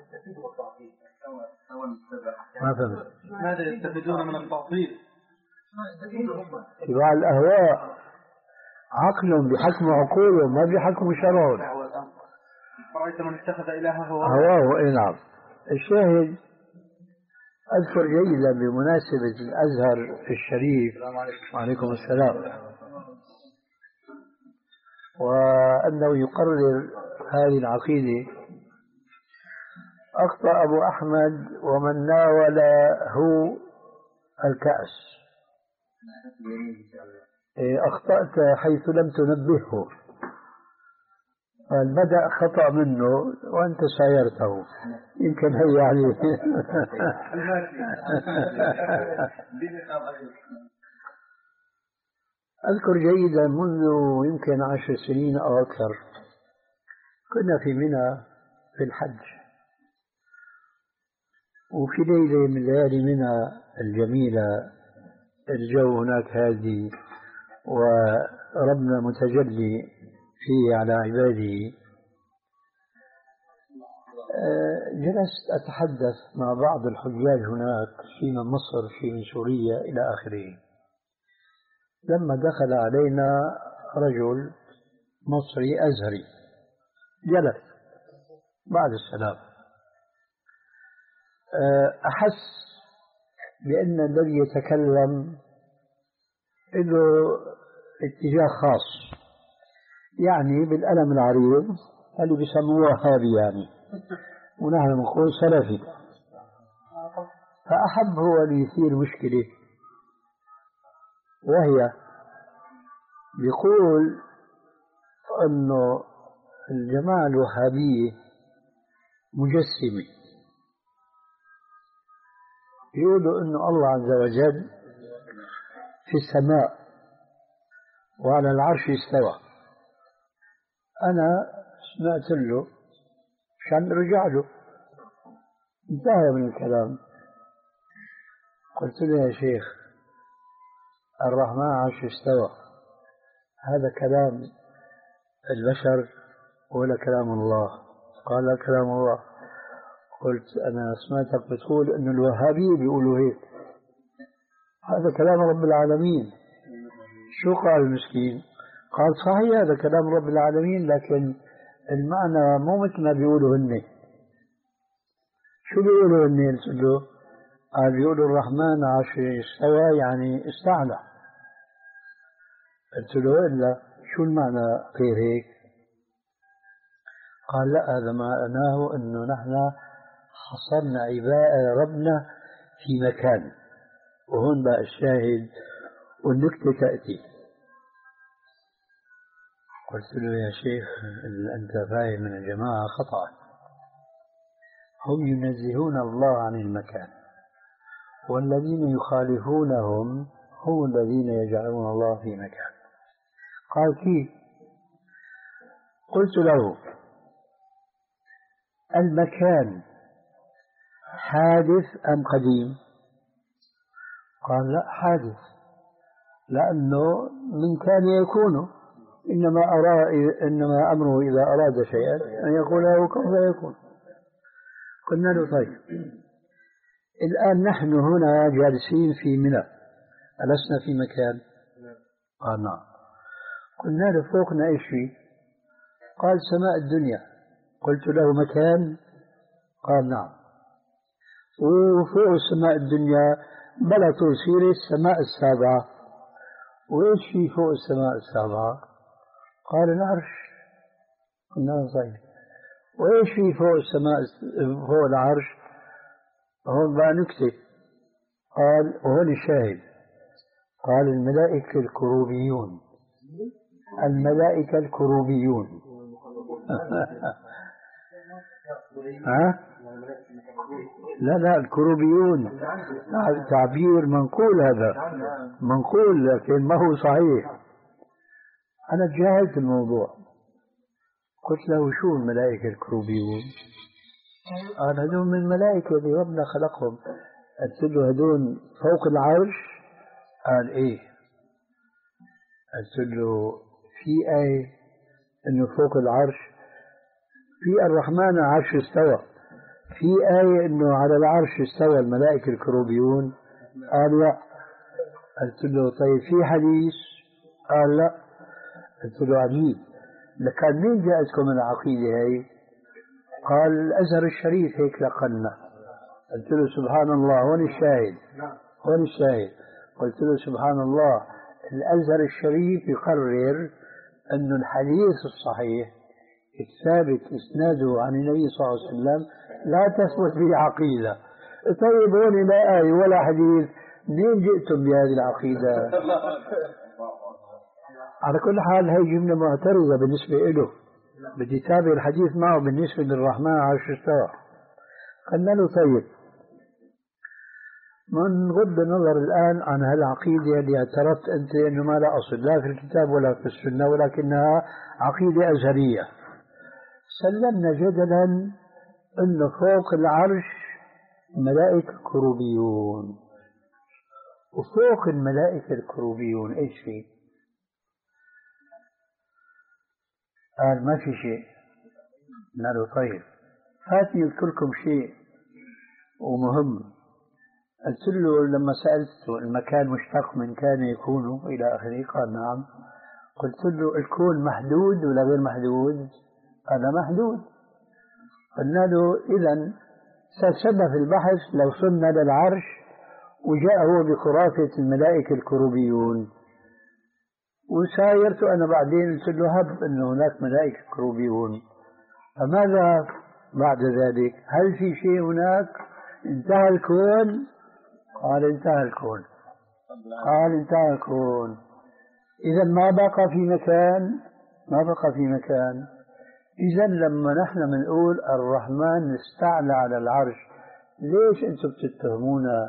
S1: ما فهمت.
S2: ماذا يستفيدون من التعطيل؟
S1: اتباع الأهواء، عقلهم بحكم عقولهم ما بحكم شرعهم.
S2: رأيت من اتخذ إلهه
S1: هواه. اي نعم. الشاهد أذكر جيدا بمناسبة الأزهر الشريف وعليكم السلام، وأنه يقرر هذه العقيدة، أخطأ أبو أحمد ومن ناوله الكأس. أخطأت حيث لم تنبهه، قال بدأ خطأ منه وأنت سايرته، يمكن هي يعني. أذكر جيدا منذ يمكن عشر سنين أو أكثر كنا في منى في الحج، وفي ليلة من ليالي منى الجميلة الجو هناك هادي وربنا متجلي فيه على عباده، جلست أتحدث مع بعض الحجاج هناك، شيء من مصر شيء من سوريا إلى آخره. لما دخل علينا رجل مصري أزهري جلس بعد السلام، أحس بأن الذي يتكلم له اتجاه خاص، يعني بالقلم العريض اللي بيسموه وهابي يعني، ونحن نقول سلفي. فأحب هو أن يثير مشكلة، وهي بيقول أنه الجماعة الوهابية مجسمة، يقولوا إنه الله عز وجل في السماء وعلى العرش استوى. أنا سمعت له عشان رجع له، انتهى من الكلام. قلت له يا شيخ الرحمن على العرش استوى، هذا كلام البشر ولا كلام الله؟ قال لا كلام الله. قلت أنا سمعتك بتقول إنه الوهابية بيقولوا هيك، هذا كلام رب العالمين. شو قال المسكين؟ قال صحيح هذا كلام رب العالمين، لكن المعنى مو مثل ما بيقولوا هن. شو بيقولوا هن؟ قلت له قال بيقولوا الرحمن عرشه استوى يعني استعلى. قلت له إلا شو المعنى غير هيك؟ قال لا، هذا معناه أنه نحن حصرنا عباء ربنا في مكان. وهون بقى الشاهد والنكتة تأتي. قلت له يا شيخ أنت فاهم من الجماعة خطأ، هم ينزهون الله عن المكان، والذين يخالفونهم هم الذين يجعلون الله في مكان. قال كيف؟ قلت له المكان حادث أم قديم؟ قال لا حادث، لأنه من كان يكون، إنما أرى إنما أمره إذا أراد شيئا أن يقول له كن فيكون. قلنا له طيب الآن نحن هنا جالسين في منى، ألسنا في مكان؟ قال نعم. قلنا له فوقنا إيش فيه؟ قال سماء الدنيا. قلت له مكان؟ قال نعم. وفوق السماء الدنيا بلا توصيل السماء السابعة. وإيش في فوق السماء السابعة؟ قال العرش. قلنا له صحيح. وإيش في فوق السماء فوق العرش؟ هون بقى نكتة. قال وهون الشاهد، قال الملائكة الكروبيون. الملائكة الكروبيون. ها؟ لا لا الكروبيون تعبير منقول، هذا منقول لكن ما هو صحيح. أنا تجاهلت الموضوع. قلت له شو الملائكة الكروبيون؟ قال هذول من الملائكة اللي ربنا خلقهم. قلت له هذول فوق العرش؟ قال إيه. قلت له في آية إنه فوق العرش؟ في الرحمن عرش استوى. في آية إنه على العرش استوى الملائكة الكروبيون؟ قال لا. قلت له طيب في حديث؟ قال لا. قلت له عجيب، لكان مين جاءتكم العقيدة هاي؟ قال الأزهر الشريف هيك لقنا. قلت له سبحان الله، هون الشاهد هون الشاهد. قلت له سبحان الله، الأزهر الشريف يقرر أن الحديث الصحيح الثابت إسناده عن النبي صلى الله عليه وسلم لا تثبت به عقيدة. طيب هون لا آية ولا حديث، منين جئتم بهذه العقيدة؟ على كل حال هي جملة معترضة بالنسبة له، بدي تابع الحديث معه بالنسبة للرحمن عرش استوى. قلنا له طيب من غض النظر الآن عن هالعقيدة اللي اعترفت أنت أنه ما لا أصل لا في الكتاب ولا في السنة، ولكنها عقيدة أزهرية، سلمنا جدلا أنه فوق العرش ملائكة كروبيون. وفوق الملائكة الكروبيون إيش فيه؟ قال ما في شيء. قلنا له طيب هاتني قلت لكم شيء ومهم. قلت له لما سألته المكان مشتق من كان يكون إلى آخره؟ قال نعم. قلت له الكون محدود ولا غير محدود؟ قال محدود. قلنا له إذن سألنا في البحث لو صرنا للعرش وجاء هو بخرافة الملائكة الكروبيون، وسايرت أنا بعدين قلت له هب أنه هناك ملائكة كروبيون، فماذا بعد ذلك؟ هل في شيء هناك؟ انتهى الكون؟ قال انتهى الكون. قال انتهى الكون. إذا ما بقى في مكان، ما بقى في مكان. إذا لما نحن بنقول الرحمن استعلى على العرش، ليش أنتم بتتهمونا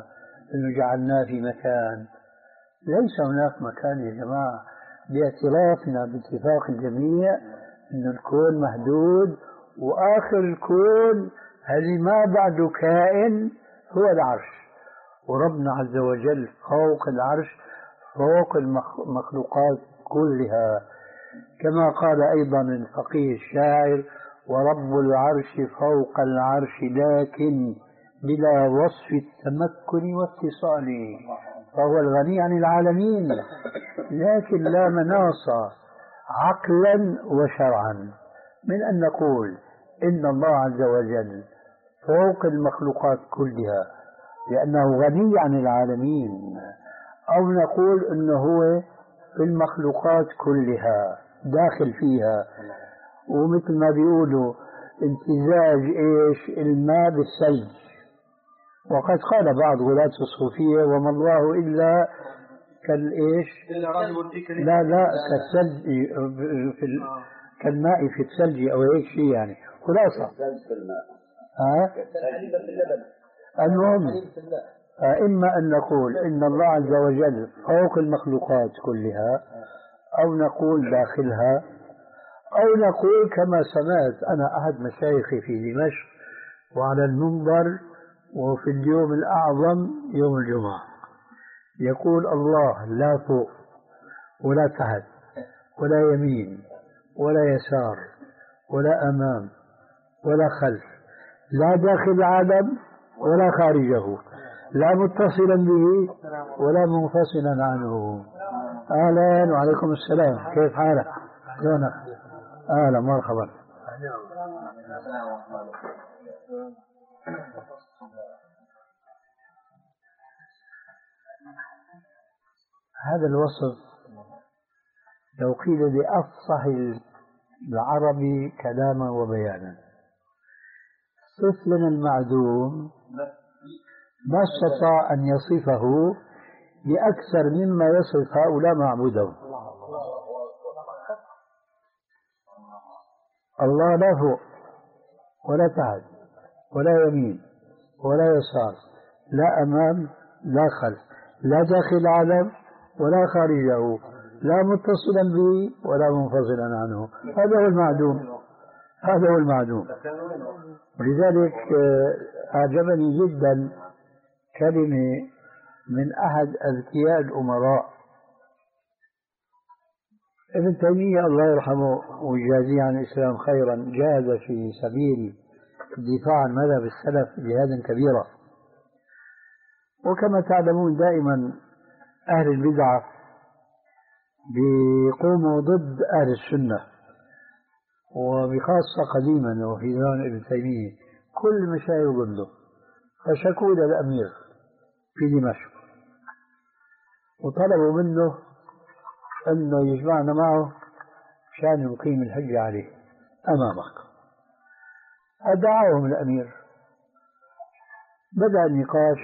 S1: أنه جعلناه في مكان. ليس هناك مكان يا جماعة، باعترافنا باتفاق الجميع أن الكون محدود، وآخر الكون الذي ما بعده كائن هو العرش، وربنا عز وجل فوق العرش، فوق المخلوقات كلها، كما قال أيضا الفقيه الشاعر: ورب العرش فوق العرش لكن بلا وصف التمكن واتصال، فهو الغني عن العالمين لكن لا مناص عقلا وشرعا من أن نقول إن الله عز وجل فوق المخلوقات كلها لأنه غني عن العالمين، أو نقول إنه هو في المخلوقات كلها داخل فيها. ومثل ما بيقولوا امتزاج إيش الماء بالثلج، وقد قال بعض غلاة الصوفية: وما الله إلا كالإيش لا لا كالثلج في ال... كالماء في الثلج أو هيك شيء، يعني خلاصة ها المهم. إما أن نقول إن الله عز وجل فوق المخلوقات كلها، أو نقول داخلها، أو نقول كما سمعت أنا أحد مشايخي في دمشق وعلى المنبر وفي اليوم الأعظم يوم الجمعة يقول: الله لا فوق ولا تحت ولا يمين ولا يسار ولا أمام ولا خلف، لا داخل العالم ولا خارجه، لا متصلا به ولا منفصلا عنه. أهلا وعليكم السلام، كيف حالك؟ شلونك؟ أهلا مرحبا. هذا الوصف لو قيل بأفصح العربي كلاما وبيانا: صف لنا المعدوم، ما استطاع أن يصفه بأكثر مما يصف هؤلاء معبوده. الله لا فوق ولا تحت ولا يمين ولا يسار، لا أمام لا خلف، لا داخل العالم ولا خارجه، لا متصلا به ولا منفصلا عنه. هذا هو المعدوم، هذا هو المعدوم. ولذلك أعجبني جدا كلمة من أحد أذكياء الأمراء ابن تيمية الله يرحمه ويجازيه عن الإسلام خيرا، جاهد في سبيل الدفاع عن مذهب السلف جهادا كبيرا. وكما تعلمون دائما أهل البدعة بيقوموا ضد أهل السنة، وبخاصة قديما وفي زمان ابن تيمية كل المشايخ ضده، فشكوا إلى الأمير في دمشق وطلبوا منه أنه يجمعنا معه عشان يقيم الحجة عليه أمامك. أدعاهم الأمير، بدأ النقاش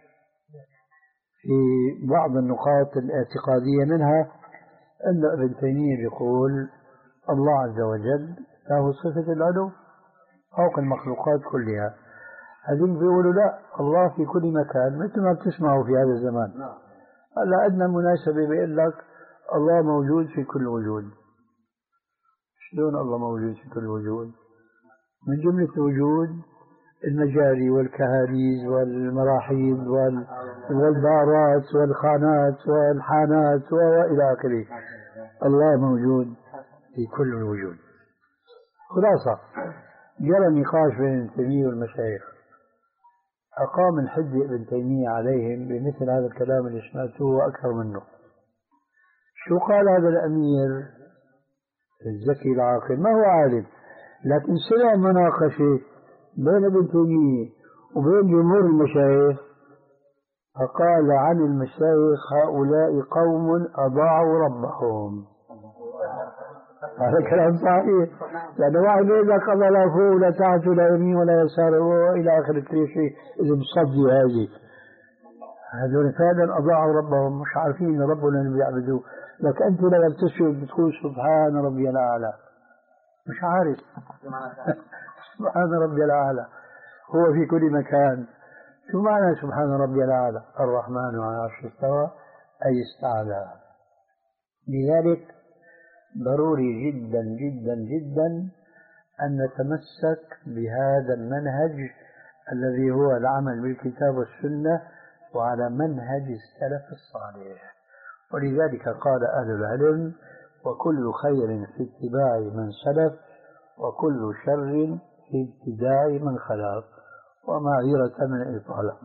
S1: في بعض النقاط الاعتقادية، منها أن ابن تيمية يقول الله عز وجل له صفة العلو فوق المخلوقات كلها. هذين بيقولوا لا، الله في كل مكان، مثل ما بتسمعوا في هذا الزمان. هلا أدنى مناسبة بيقول لك الله موجود في كل وجود. شلون الله موجود في كل وجود؟ من جملة الوجود المجاري والكهاريز والمراحيض والبارات والخانات والحانات وإلى آخره. الله موجود في كل الوجود. خلاصة جرى نقاش بين ابن تيمية والمشايخ، أقام الحجة ابن تيمية عليهم بمثل هذا الكلام اللي سمعتوه وأكثر منه. شو قال هذا الأمير الذكي العاقل؟ ما هو عالم، لكن سمع مناقشة بين ابن تيمية وبين جمهور المشايخ، فقال عن المشايخ هؤلاء قوم أضاعوا ربهم. هذا كلام صحيح، لأن واحد يقول لك الله لا فوق ولا تحت ولا يمين ولا يسار وإلى آخر الشيء إذا مصدي هذه، هذول فعلا أضاعوا ربهم، مش عارفين ربنا اللي بيعبدوه. لك أنت لما بتسجد بتقول سبحان ربي الأعلى، مش عارف سبحان ربي الأعلى، هو في كل مكان، شو معنى سبحان ربي الأعلى؟ الرحمن على العرش استوى أي استعلى. لذلك ضروري جدا جدا جدا أن نتمسك بهذا المنهج الذي هو العمل بالكتاب والسنة وعلى منهج السلف الصالح. ولذلك قال أهل العلم: وكل خير في اتباع من سلف وكل شر في ابتداع من خلف، ومعذرة من الإطالة.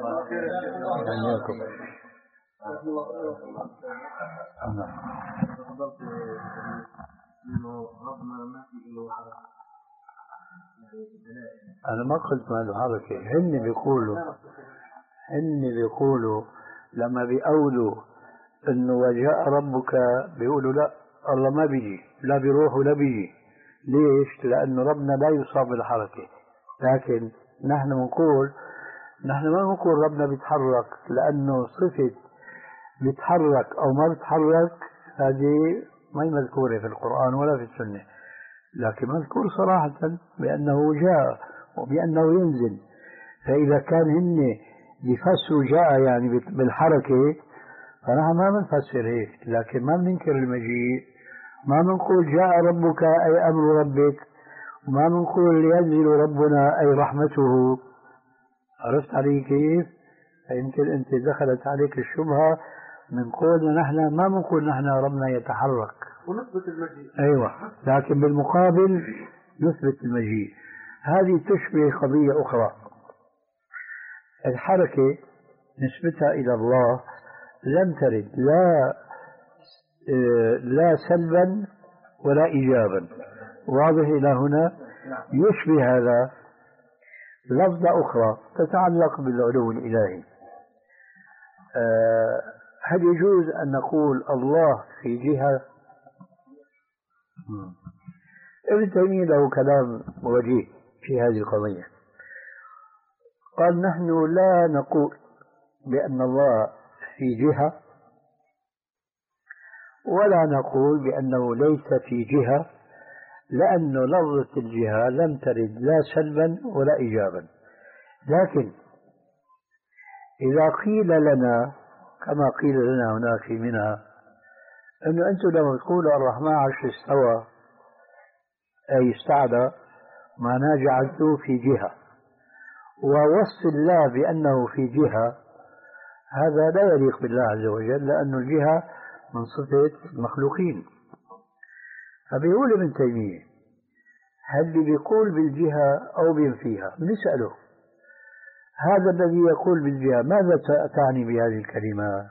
S1: أنا ما قلت ما له حركة، هن بيقولوا هن بيقولوا لما بيقولوا إنه وجاء ربك بيقولوا لا، الله ما بيجي، لا بيروح ولا بيجي. ليش؟ لأنه ربنا لا يصاب بالحركة. لكن نحن نقول نحن ما نقول ربنا بيتحرك، لأنه صفة بيتحرك أو ما بيتحرك هذه ما هي مذكورة في القرآن ولا في السنة، لكن مذكور صراحة بأنه جاء وبأنه ينزل. فإذا كان هن بيفسروا جاء يعني بالحركة، فنحن ما بنفسر هيك، لكن ما بننكر المجيء. ما بنقول جاء ربك أي أمر ربك، وما بنقول ينزل ربنا أي رحمته. عرفت علي كيف؟ فيمكن أنت دخلت عليك الشبهة من قولنا نحن ما بنقول نحن ربنا يتحرك
S2: ونثبت المجيء.
S1: أيوة، لكن بالمقابل نثبت المجيء. هذه تشبه قضية أخرى. الحركة نسبتها إلى الله لم ترد لا لا سلبا ولا إيجابا. واضح إلى هنا؟ يشبه هذا لفظة أخرى تتعلق بالعلو الإلهي. أه هل يجوز أن نقول الله في جهة؟ ابن تيمية له كلام وجيه في هذه القضية. قال: نحن لا نقول بأن الله في جهة، ولا نقول بأنه ليس في جهة، لأن لفظة الجهة لم ترد لا سلبا ولا إيجابا. لكن إذا قيل لنا كما قيل لنا هناك في منى أنه أنتم لما تقولوا الرحمن عرش استوى أي استعلى، معناه جعلته في جهة، ووصف الله بأنه في جهة هذا لا يليق بالله عز وجل، لأن الجهة من صفة المخلوقين. فبيقول ابن تيمية: هل اللي بيقول بالجهة أو بينفيها؟ بنسأله: هذا الذي يقول بالجهة ماذا تعني بهذه الكلمة؟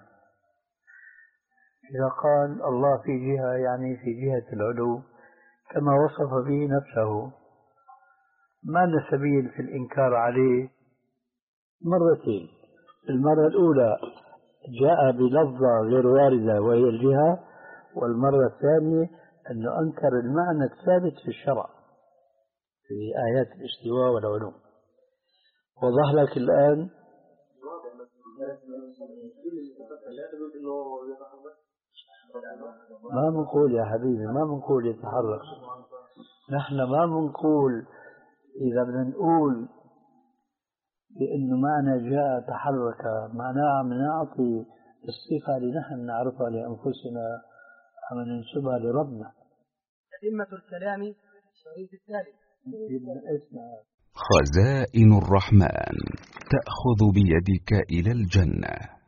S1: إذا قال الله في جهة يعني في جهة العلو كما وصف به نفسه، ما لنا سبيل في الإنكار عليه مرتين. المرة الأولى جاء بلفظة غير واردة وهي الجهة، والمرة الثانية أنه أنكر المعنى الثابت في الشرع في آيات الاستواء والعلو. وضح لك الآن؟ ما بنقول يا حبيبي، ما بنقول يتحرك. نحن ما بنقول إذا بدنا نقول بأنه معنى جاء تحرك معناه عم نعطي الصفة اللي نحن نعرفها لأنفسنا عم ننسبها لربنا.
S2: أئمة الكلام الشريف الثالث.
S4: خزائن الرحمن تأخذ بيدك إلى الجنة.